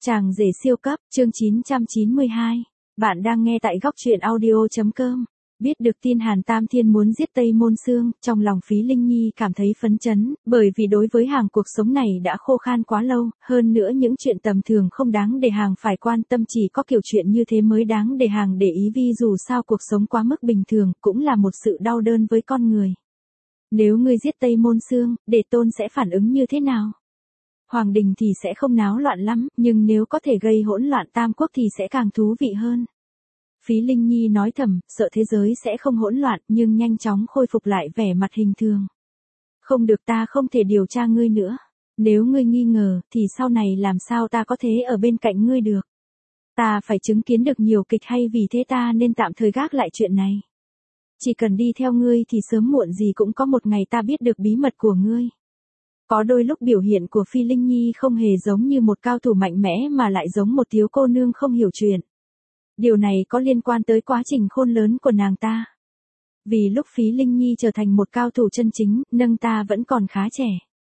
Chàng rể siêu cấp, chương 992. Bạn đang nghe tại góc truyện audio.com. Biết được tin Hàn Tam Thiên muốn giết Tây Môn Xương, trong lòng Phí Linh Nhi cảm thấy phấn chấn, bởi vì đối với hàng cuộc sống này đã khô khan quá lâu, hơn nữa những chuyện tầm thường không đáng để hàng phải quan tâm, chỉ có kiểu chuyện như thế mới đáng để hàng để ý, vì dù sao cuộc sống quá mức bình thường cũng là một sự đau đớn với con người. Nếu ngươi giết Tây Môn Xương, Đệ Tôn sẽ phản ứng như thế nào? Hoàng đình thì sẽ không náo loạn lắm, nhưng nếu có thể gây hỗn loạn Tam Quốc thì sẽ càng thú vị hơn. Phí Linh Nhi nói thầm, sợ thế giới sẽ không hỗn loạn, nhưng nhanh chóng khôi phục lại vẻ mặt hình thường. Không được, ta không thể điều tra ngươi nữa. Nếu ngươi nghi ngờ, thì sau này làm sao ta có thể ở bên cạnh ngươi được. Ta phải chứng kiến được nhiều kịch hay, vì thế ta nên tạm thời gác lại chuyện này. Chỉ cần đi theo ngươi thì sớm muộn gì cũng có một ngày ta biết được bí mật của ngươi. Có đôi lúc biểu hiện của Phi Linh Nhi không hề giống như một cao thủ mạnh mẽ mà lại giống một thiếu cô nương không hiểu chuyện. Điều này có liên quan tới quá trình khôn lớn của nàng ta. Vì lúc Phí Linh Nhi trở thành một cao thủ chân chính, nâng ta vẫn còn khá trẻ.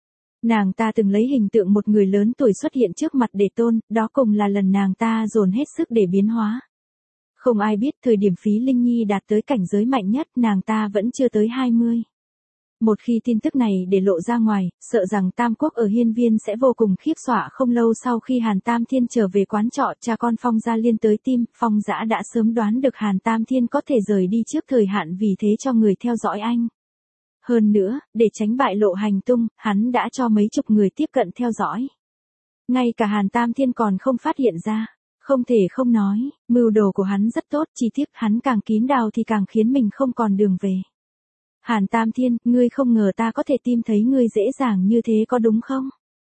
Nàng ta từng lấy hình tượng một người lớn tuổi xuất hiện trước mặt Đệ Tôn, đó cùng là lần nàng ta dồn hết sức để biến hóa. Không ai biết thời điểm Phí Linh Nhi đạt tới cảnh giới mạnh nhất, nàng ta vẫn chưa tới 20. Một khi tin tức này để lộ ra ngoài, sợ rằng Tam Quốc ở Hiên Viên sẽ vô cùng khiếp sợ. Không lâu sau khi Hàn Tam Thiên trở về quán trọ, cha con Phong Gia Liên tới tìm, Phong Dã đã sớm đoán được Hàn Tam Thiên có thể rời đi trước thời hạn, vì thế cho người theo dõi anh. Hơn nữa, để tránh bại lộ hành tung, hắn đã cho mấy chục người tiếp cận theo dõi. Ngay cả Hàn Tam Thiên còn không phát hiện ra. Không thể không nói, mưu đồ của hắn rất tốt, chi tiết hắn càng kín đáo thì càng khiến mình không còn đường về. Hàn Tam Thiên, ngươi không ngờ ta có thể tìm thấy ngươi dễ dàng như thế có đúng không?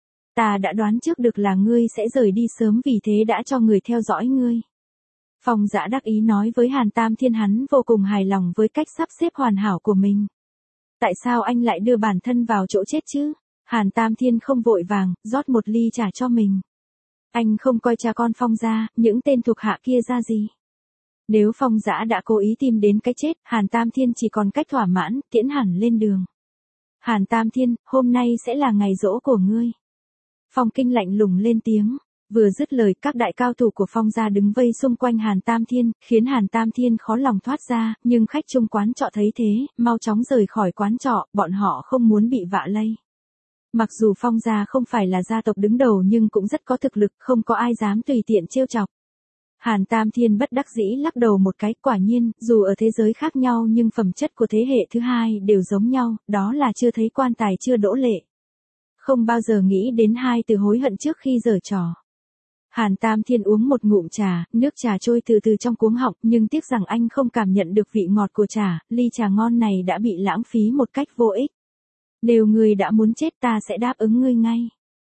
Ta đã đoán trước được là ngươi sẽ rời đi sớm, vì thế đã cho người theo dõi ngươi. Phong Dã đắc ý nói với Hàn Tam Thiên, hắn vô cùng hài lòng với cách sắp xếp hoàn hảo của mình. Tại sao anh lại đưa bản thân vào chỗ chết chứ? Hàn Tam Thiên không vội vàng, rót một ly trà cho mình. Anh không coi cha con Phong gia, những tên thuộc hạ kia ra gì. Nếu Phong Dã đã cố ý tìm đến cái chết, Hàn Tam Thiên chỉ còn cách thỏa mãn, tiễn hẳn lên đường. Hàn Tam Thiên, hôm nay sẽ là ngày giỗ của ngươi. Phong Kinh lạnh lùng lên tiếng. Vừa dứt lời, các đại cao thủ của Phong gia đứng vây xung quanh Hàn Tam Thiên, khiến Hàn Tam Thiên khó lòng thoát ra, nhưng khách chung quán trọ thấy thế, mau chóng rời khỏi quán trọ, bọn họ không muốn bị vạ lây. Mặc dù Phong gia không phải là gia tộc đứng đầu nhưng cũng rất có thực lực, không có ai dám tùy tiện trêu chọc. Hàn Tam Thiên bất đắc dĩ lắc đầu một cái, quả nhiên, dù ở thế giới khác nhau nhưng phẩm chất của thế hệ thứ hai đều giống nhau, đó là chưa thấy quan tài chưa đỗ lệ. Không bao giờ nghĩ đến hai từ hối hận trước khi giở trò. Hàn Tam Thiên uống một ngụm trà, nước trà trôi từ từ trong cuống họng, nhưng tiếc rằng anh không cảm nhận được vị ngọt của trà, ly trà ngon này đã bị lãng phí một cách vô ích. Nếu ngươi đã muốn chết ta sẽ đáp ứng ngươi ngay.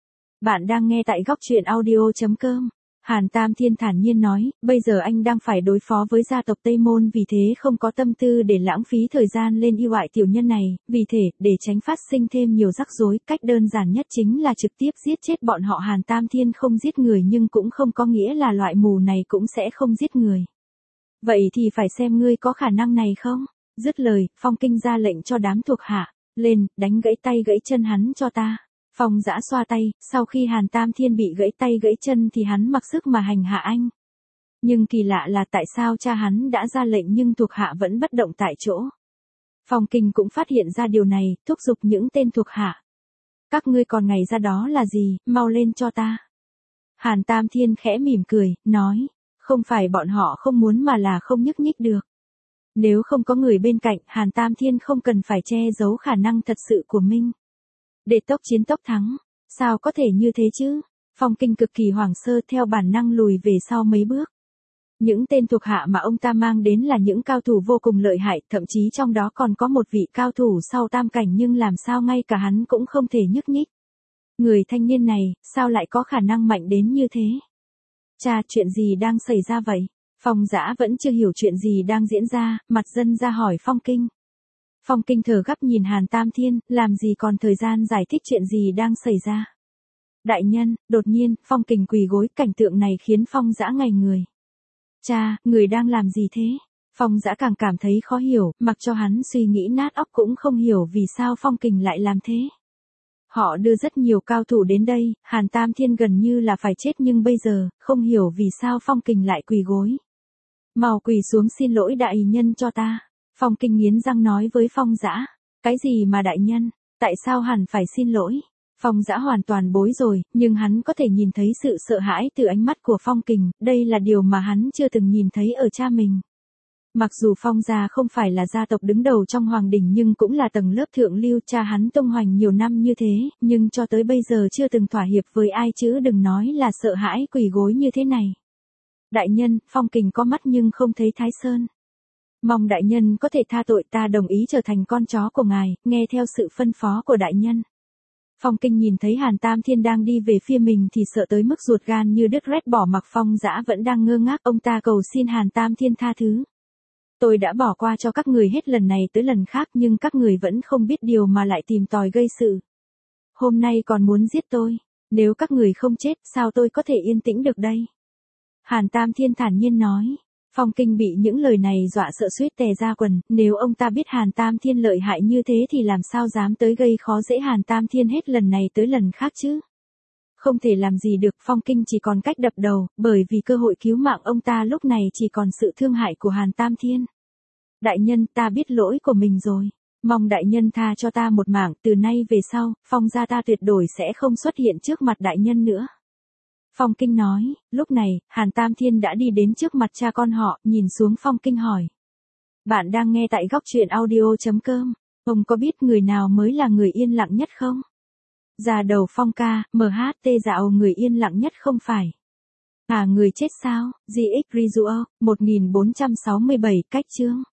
Bạn đang nghe tại góc truyện audio.com. Hàn Tam Thiên thản nhiên nói, bây giờ anh đang phải đối phó với gia tộc Tây Môn, vì thế không có tâm tư để lãng phí thời gian lên yêu hại tiểu nhân này, vì thế, để tránh phát sinh thêm nhiều rắc rối, cách đơn giản nhất chính là trực tiếp giết chết bọn họ. Hàn Tam Thiên không giết người nhưng cũng không có nghĩa là loại mù này cũng sẽ không giết người. Vậy thì phải xem ngươi có khả năng này không? Dứt lời, Phong Kinh ra lệnh cho đám thuộc hạ, lên, đánh gãy tay gãy chân hắn cho ta. Phong Dã xoa tay, sau khi Hàn Tam Thiên bị gãy tay gãy chân thì hắn mặc sức mà hành hạ anh. Nhưng kỳ lạ là tại sao cha hắn đã ra lệnh nhưng thuộc hạ vẫn bất động tại chỗ. Phong Kinh cũng phát hiện ra điều này, thúc giục những tên thuộc hạ. Các ngươi còn ngày ra đó là gì, mau lên cho ta. Hàn Tam Thiên khẽ mỉm cười, nói, không phải bọn họ không muốn mà là không nhúc nhích được. Nếu không có người bên cạnh, Hàn Tam Thiên không cần phải che giấu khả năng thật sự của mình. Để tốc chiến tốc thắng, sao có thể như thế chứ? Phong Kinh cực kỳ hoảng sơ, theo bản năng lùi về sau mấy bước. Những tên thuộc hạ mà ông ta mang đến là những cao thủ vô cùng lợi hại, thậm chí trong đó còn có một vị cao thủ sau tam cảnh, nhưng làm sao ngay cả hắn cũng không thể nhúc nhích. Người thanh niên này, sao lại có khả năng mạnh đến như thế? Cha, chuyện gì đang xảy ra vậy? Phong Dã vẫn chưa hiểu chuyện gì đang diễn ra, mặt dần ra hỏi Phong Kinh. Phong Kinh thở gấp nhìn Hàn Tam Thiên, làm gì còn thời gian giải thích chuyện gì đang xảy ra. Đại nhân, đột nhiên, Phong Kình quỳ gối, cảnh tượng này khiến Phong Dã ngây người. Cha, người đang làm gì thế? Phong Dã càng cảm thấy khó hiểu, mặc cho hắn suy nghĩ nát óc cũng không hiểu vì sao Phong Kình lại làm thế. Họ đưa rất nhiều cao thủ đến đây, Hàn Tam Thiên gần như là phải chết nhưng bây giờ, không hiểu vì sao Phong Kình lại quỳ gối. Mau quỳ xuống xin lỗi đại nhân cho ta. Phong Kinh nghiến răng nói với Phong Dã. Cái gì mà đại nhân, tại sao hẳn phải xin lỗi? Phong Dã hoàn toàn bối rồi, nhưng hắn có thể nhìn thấy sự sợ hãi từ ánh mắt của Phong Kình, đây là điều mà hắn chưa từng nhìn thấy ở cha mình. Mặc dù Phong gia không phải là gia tộc đứng đầu trong hoàng đình nhưng cũng là tầng lớp thượng lưu, cha hắn tung hoành nhiều năm như thế, nhưng cho tới bây giờ chưa từng thỏa hiệp với ai chứ đừng nói là sợ hãi quỳ gối như thế này. Đại nhân, Phong Kình có mắt nhưng không thấy Thái Sơn. Mong đại nhân có thể tha tội, ta đồng ý trở thành con chó của ngài, nghe theo sự phân phó của đại nhân. Phong Kinh nhìn thấy Hàn Tam Thiên đang đi về phía mình thì sợ tới mức ruột gan như đứt rét, bỏ mặc Phong Dã vẫn đang ngơ ngác, ông ta cầu xin Hàn Tam Thiên tha thứ. Tôi đã bỏ qua cho các người hết lần này tới lần khác nhưng các người vẫn không biết điều mà lại tìm tòi gây sự. Hôm nay còn muốn giết tôi, nếu các người không chết sao tôi có thể yên tĩnh được đây? Hàn Tam Thiên thản nhiên nói. Phong Kinh bị những lời này dọa sợ suýt tè ra quần, nếu ông ta biết Hàn Tam Thiên lợi hại như thế thì làm sao dám tới gây khó dễ Hàn Tam Thiên hết lần này tới lần khác chứ? Không thể làm gì được, Phong Kinh chỉ còn cách đập đầu, bởi vì cơ hội cứu mạng ông ta lúc này chỉ còn sự thương hại của Hàn Tam Thiên. Đại nhân, ta biết lỗi của mình rồi. Mong đại nhân tha cho ta một mạng, từ nay về sau, Phong gia ta tuyệt đối sẽ không xuất hiện trước mặt đại nhân nữa. Phong Kinh nói, lúc này, Hàn Tam Thiên đã đi đến trước mặt cha con họ, nhìn xuống Phong Kinh hỏi. Bạn đang nghe tại góc truyện audio.com, ông có biết người nào mới là người yên lặng nhất không? Già đầu Phong ca, MHT dạo người yên lặng nhất không phải. À người chết sao, GX Rizzuo, 1467, cách chương.